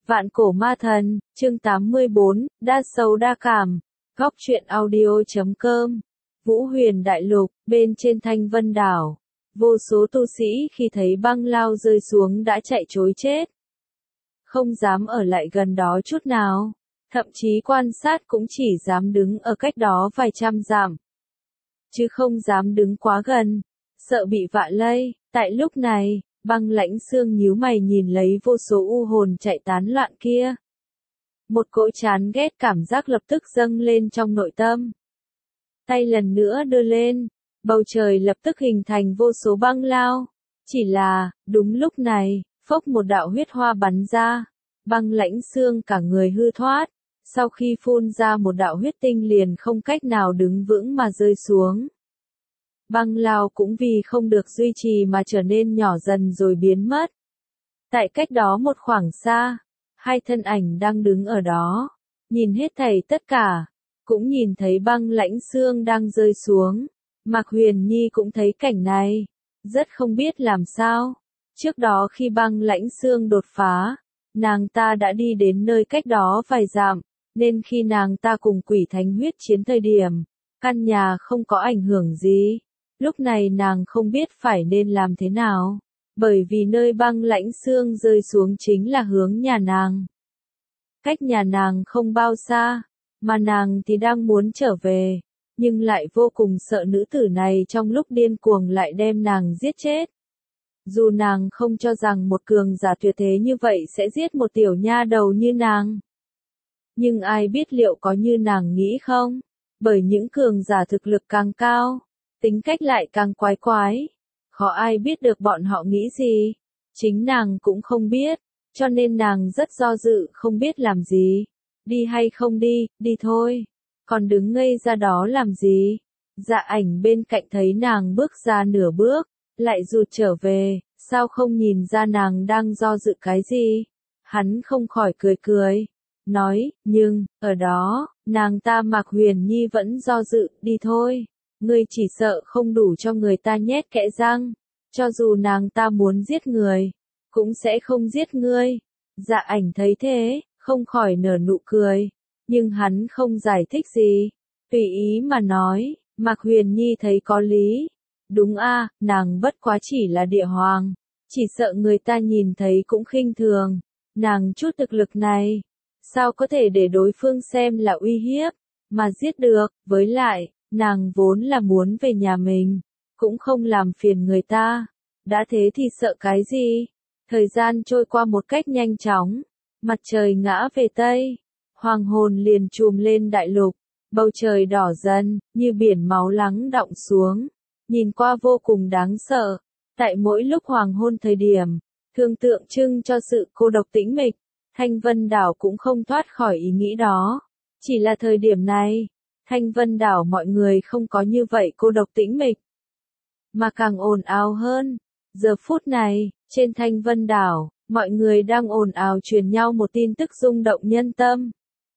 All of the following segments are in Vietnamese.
Vạn cổ ma thần, chương 84, đa sầu đa cảm, góc truyện audio.com, Vũ Huyền Đại Lục, bên trên Thanh Vân Đảo. Vô số tu sĩ khi thấy băng lao rơi xuống đã chạy trối chết. Không dám ở lại gần đó chút nào, thậm chí quan sát cũng chỉ dám đứng ở cách đó vài trăm dặm. Chứ không dám đứng quá gần, sợ bị vạ lây. Tại lúc này, Băng Lãnh Xương nhíu mày nhìn lấy vô số u hồn chạy tán loạn kia. Một cỗ chán ghét cảm giác lập tức dâng lên trong nội tâm. Tay lần nữa đưa lên, bầu trời lập tức hình thành vô số băng lao. Chỉ là, đúng lúc này, phốc một đạo huyết hoa bắn ra. Băng Lãnh Xương cả người hư thoát. Sau khi phun ra một đạo huyết tinh liền không cách nào đứng vững mà rơi xuống. Băng lao cũng vì không được duy trì mà trở nên nhỏ dần rồi biến mất. Tại cách đó một khoảng xa, hai thân ảnh đang đứng ở đó, nhìn hết thảy tất cả, cũng nhìn thấy Băng Lãnh Xương đang rơi xuống. Mạc Huyền Nhi cũng thấy cảnh này, rất không biết làm sao. Trước đó khi Băng Lãnh Xương đột phá, nàng ta đã đi đến nơi cách đó vài dặm, nên khi nàng ta cùng Quỷ Thánh huyết chiến thời điểm, căn nhà không có ảnh hưởng gì. Lúc này nàng không biết phải nên làm thế nào, bởi vì nơi Băng Lãnh Xương rơi xuống chính là hướng nhà nàng. Cách nhà nàng không bao xa, mà nàng thì đang muốn trở về, nhưng lại vô cùng sợ nữ tử này trong lúc điên cuồng lại đem nàng giết chết. Dù nàng không cho rằng một cường giả tuyệt thế như vậy sẽ giết một tiểu nha đầu như nàng. Nhưng ai biết liệu có như nàng nghĩ không? Bởi những cường giả thực lực càng cao, tính cách lại càng quái quái. Khó ai biết được bọn họ nghĩ gì. Chính nàng cũng không biết, cho nên nàng rất do dự không biết làm gì. Đi hay không đi, đi thôi. Còn đứng ngây ra đó làm gì? Dạ Ảnh bên cạnh thấy nàng bước ra nửa bước, lại rụt trở về, sao không nhìn ra nàng đang do dự cái gì? Hắn không khỏi cười cười, nói, nhưng, ở đó, nàng ta Mạc Huyền Nhi vẫn do dự, đi thôi. Ngươi chỉ sợ không đủ cho người ta nhét kẽ răng, cho dù nàng ta muốn giết người, cũng sẽ không giết ngươi. Dạ Ảnh thấy thế, không khỏi nở nụ cười, nhưng hắn không giải thích gì, tùy ý mà nói. Mạc Huyền Nhi thấy có lý, đúng a, nàng bất quá chỉ là địa hoàng, chỉ sợ người ta nhìn thấy cũng khinh thường, nàng chút thực lực này, sao có thể để đối phương xem là uy hiếp, mà giết được, với lại, nàng vốn là muốn về nhà mình, cũng không làm phiền người ta, đã thế thì sợ cái gì. Thời gian trôi qua một cách nhanh chóng, mặt trời ngã về Tây, hoàng hôn liền trùm lên đại lục, bầu trời đỏ dần, như biển máu lắng đọng xuống, nhìn qua vô cùng đáng sợ. Tại mỗi lúc hoàng hôn thời điểm, thường tượng trưng cho sự cô độc tĩnh mịch, Thanh Vân Đảo cũng không thoát khỏi ý nghĩ đó. Chỉ là thời điểm này, Thanh Vân Đảo mọi người không có như vậy cô độc tĩnh mịch, mà càng ồn ào hơn. Giờ phút này, trên Thanh Vân Đảo, mọi người đang ồn ào truyền nhau một tin tức rung động nhân tâm.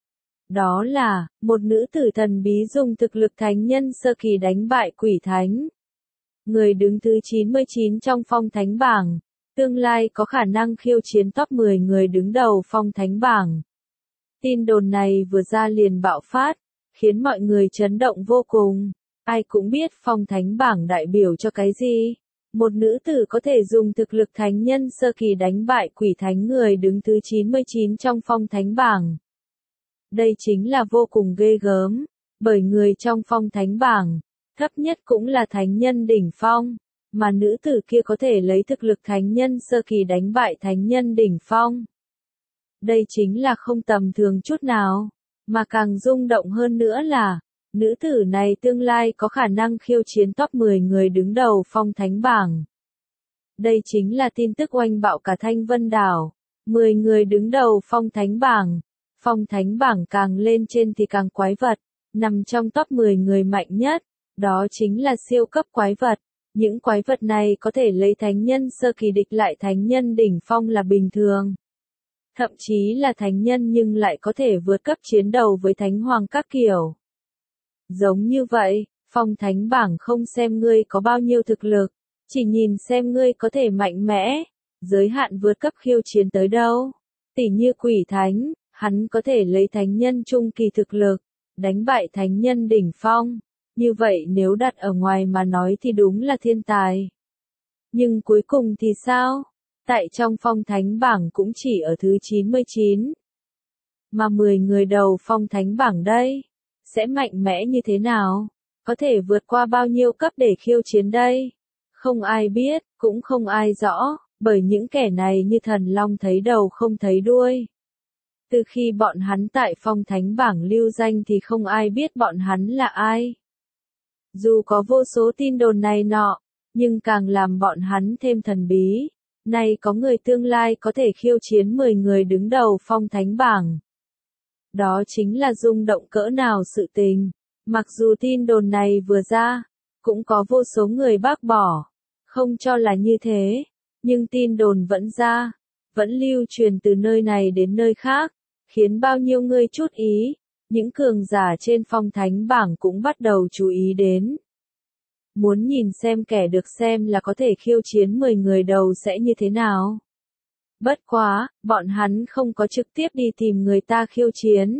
Đó là, một nữ tử thần bí dùng thực lực thánh nhân sơ kỳ đánh bại Quỷ Thánh. Người đứng thứ 99 trong phong thánh bảng, tương lai có khả năng khiêu chiến top 10 người đứng đầu phong thánh bảng. Tin đồn này vừa ra liền bạo phát, khiến mọi người chấn động vô cùng. Ai cũng biết phong thánh bảng đại biểu cho cái gì. Một nữ tử có thể dùng thực lực thánh nhân sơ kỳ đánh bại Quỷ Thánh người đứng thứ 99 trong phong thánh bảng. Đây chính là vô cùng ghê gớm, bởi người trong phong thánh bảng, thấp nhất cũng là thánh nhân đỉnh phong, mà nữ tử kia có thể lấy thực lực thánh nhân sơ kỳ đánh bại thánh nhân đỉnh phong. Đây chính là không tầm thường chút nào, mà càng rung động hơn nữa là, nữ tử này tương lai có khả năng khiêu chiến top 10 người đứng đầu phong thánh bảng. Đây chính là tin tức oanh bạo cả Thanh Vân Đảo, 10 người đứng đầu phong thánh bảng. Phong thánh bảng càng lên trên thì càng quái vật, nằm trong top 10 người mạnh nhất, đó chính là siêu cấp quái vật. Những quái vật này có thể lấy thánh nhân sơ kỳ địch lại thánh nhân đỉnh phong là bình thường. Thậm chí là thánh nhân nhưng lại có thể vượt cấp chiến đấu với thánh hoàng các kiểu. Giống như vậy, phong thánh bảng không xem ngươi có bao nhiêu thực lực, chỉ nhìn xem ngươi có thể mạnh mẽ, giới hạn vượt cấp khiêu chiến tới đâu. Tỉ như quỷ thánh, hắn có thể lấy thánh nhân trung kỳ thực lực, đánh bại thánh nhân đỉnh phong. Như vậy nếu đặt ở ngoài mà nói thì đúng là thiên tài. Nhưng cuối cùng thì sao? Tại trong phong thánh bảng cũng chỉ ở thứ 99. Mà 10 người đầu phong thánh bảng đây, sẽ mạnh mẽ như thế nào? Có thể vượt qua bao nhiêu cấp để khiêu chiến đây? Không ai biết, cũng không ai rõ, bởi những kẻ này như thần long thấy đầu không thấy đuôi. Từ khi bọn hắn tại phong thánh bảng lưu danh thì không ai biết bọn hắn là ai. Dù có vô số tin đồn này nọ, nhưng càng làm bọn hắn thêm thần bí. Nay có người tương lai có thể khiêu chiến 10 người đứng đầu phong thánh bảng. Đó chính là rung động cỡ nào sự tình. Mặc dù tin đồn này vừa ra, cũng có vô số người bác bỏ, không cho là như thế, nhưng tin đồn vẫn ra, vẫn lưu truyền từ nơi này đến nơi khác, khiến bao nhiêu người chút ý, những cường giả trên phong thánh bảng cũng bắt đầu chú ý đến. Muốn nhìn xem kẻ được xem là có thể khiêu chiến 10 người đầu sẽ như thế nào. Bất quá, bọn hắn không có trực tiếp đi tìm người ta khiêu chiến,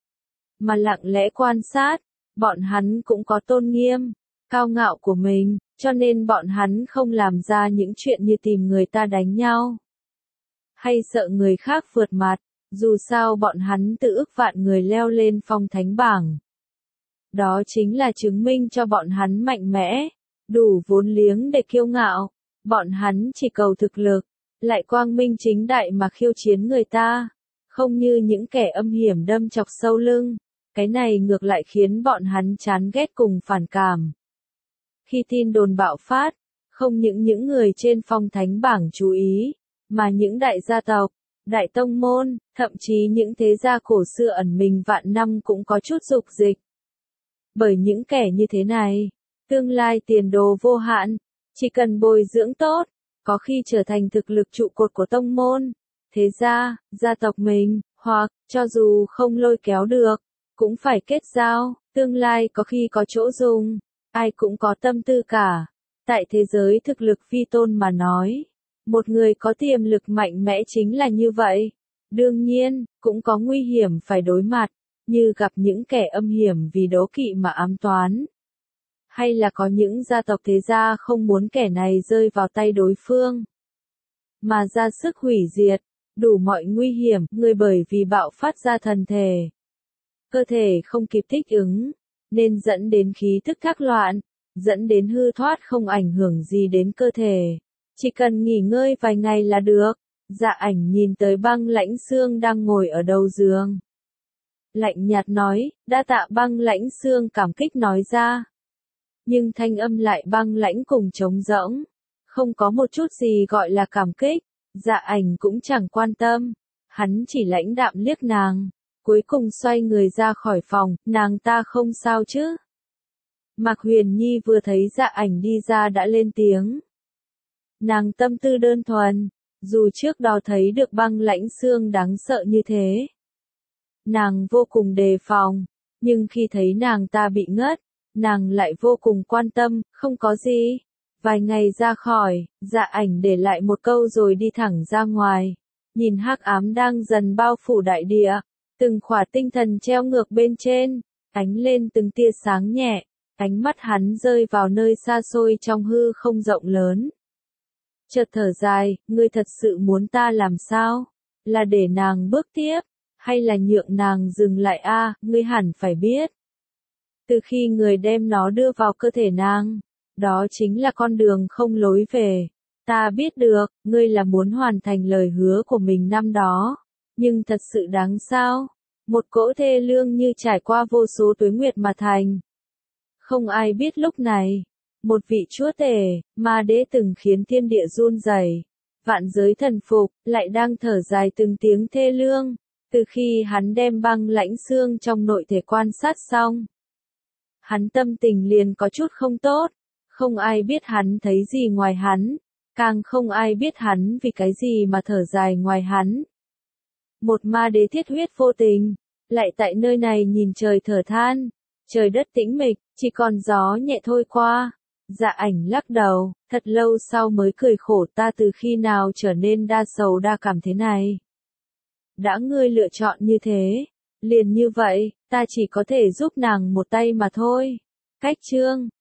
mà lặng lẽ quan sát, bọn hắn cũng có tôn nghiêm, cao ngạo của mình, cho nên bọn hắn không làm ra những chuyện như tìm người ta đánh nhau, hay sợ người khác vượt mặt, dù sao bọn hắn tự ức vạn người leo lên phong thánh bảng. Đó chính là chứng minh cho bọn hắn mạnh mẽ, đủ vốn liếng để kiêu ngạo, bọn hắn chỉ cầu thực lực, lại quang minh chính đại mà khiêu chiến người ta, không như những kẻ âm hiểm đâm chọc sâu lưng, cái này ngược lại khiến bọn hắn chán ghét cùng phản cảm. Khi tin đồn bạo phát, không những người trên phong thánh bảng chú ý, mà những đại gia tộc, đại tông môn, thậm chí những thế gia cổ xưa ẩn mình vạn năm cũng có chút dục dịch. Bởi những kẻ như thế này, tương lai tiền đồ vô hạn, chỉ cần bồi dưỡng tốt, có khi trở thành thực lực trụ cột của tông môn, thế gia, gia tộc mình, hoặc, cho dù không lôi kéo được, cũng phải kết giao, tương lai có khi có chỗ dùng, ai cũng có tâm tư cả. Tại thế giới thực lực vi tôn mà nói, một người có tiềm lực mạnh mẽ chính là như vậy. Đương nhiên, cũng có nguy hiểm phải đối mặt, như gặp những kẻ âm hiểm vì đố kỵ mà ám toán. Hay là có những gia tộc thế gia không muốn kẻ này rơi vào tay đối phương, mà ra sức hủy diệt, đủ mọi nguy hiểm, người bởi vì bạo phát ra thần thể. Cơ thể không kịp thích ứng, nên dẫn đến khí thức thác loạn, dẫn đến hư thoát không ảnh hưởng gì đến cơ thể. Chỉ cần nghỉ ngơi vài ngày là được. Dạ ảnh nhìn tới Băng Lãnh Xương đang ngồi ở đầu giường. Lạnh nhạt nói, đa tạ Băng Lãnh Xương cảm kích nói ra. Nhưng thanh âm lại băng lãnh cùng trống rỗng. Không có một chút gì gọi là cảm kích. Dạ ảnh cũng chẳng quan tâm. Hắn chỉ lãnh đạm liếc nàng. Cuối cùng xoay người ra khỏi phòng, nàng ta không sao chứ. Mạc Huyền Nhi vừa thấy dạ ảnh đi ra đã lên tiếng. Nàng tâm tư đơn thuần, dù trước đó thấy được Băng Lãnh Xương đáng sợ như thế. Nàng vô cùng đề phòng, nhưng khi thấy nàng ta bị ngất, nàng lại vô cùng quan tâm, không có gì. Vài ngày ra khỏi, dạ ảnh để lại một câu rồi đi thẳng ra ngoài. Nhìn hắc ám đang dần bao phủ đại địa, từng khỏa tinh thần treo ngược bên trên, ánh lên từng tia sáng nhẹ, ánh mắt hắn rơi vào nơi xa xôi trong hư không rộng lớn. Chợt thở dài, ngươi thật sự muốn ta làm sao? Là để nàng bước tiếp, hay là nhượng nàng dừng lại a? Ngươi hẳn phải biết. Từ khi người đem nó đưa vào cơ thể nàng, đó chính là con đường không lối về. Ta biết được, ngươi là muốn hoàn thành lời hứa của mình năm đó. Nhưng thật sự đáng sao? Một cỗ thê lương như trải qua vô số tuế nguyệt mà thành. Không ai biết lúc này, một vị chúa tể, ma đế từng khiến thiên địa run rẩy, vạn giới thần phục, lại đang thở dài từng tiếng thê lương, từ khi hắn đem Băng Lãnh Xương trong nội thể quan sát xong. Hắn tâm tình liền có chút không tốt, không ai biết hắn thấy gì ngoài hắn, càng không ai biết hắn vì cái gì mà thở dài ngoài hắn. Một ma đế thiết huyết vô tình, lại tại nơi này nhìn trời thở than, trời đất tĩnh mịch, chỉ còn gió nhẹ thôi qua. Dạ ảnh lắc đầu, thật lâu sau mới cười khổ, ta từ khi nào trở nên đa sầu đa cảm thế này. đã ngươi lựa chọn như thế, liền như vậy, ta chỉ có thể giúp nàng một tay mà thôi. Cách chương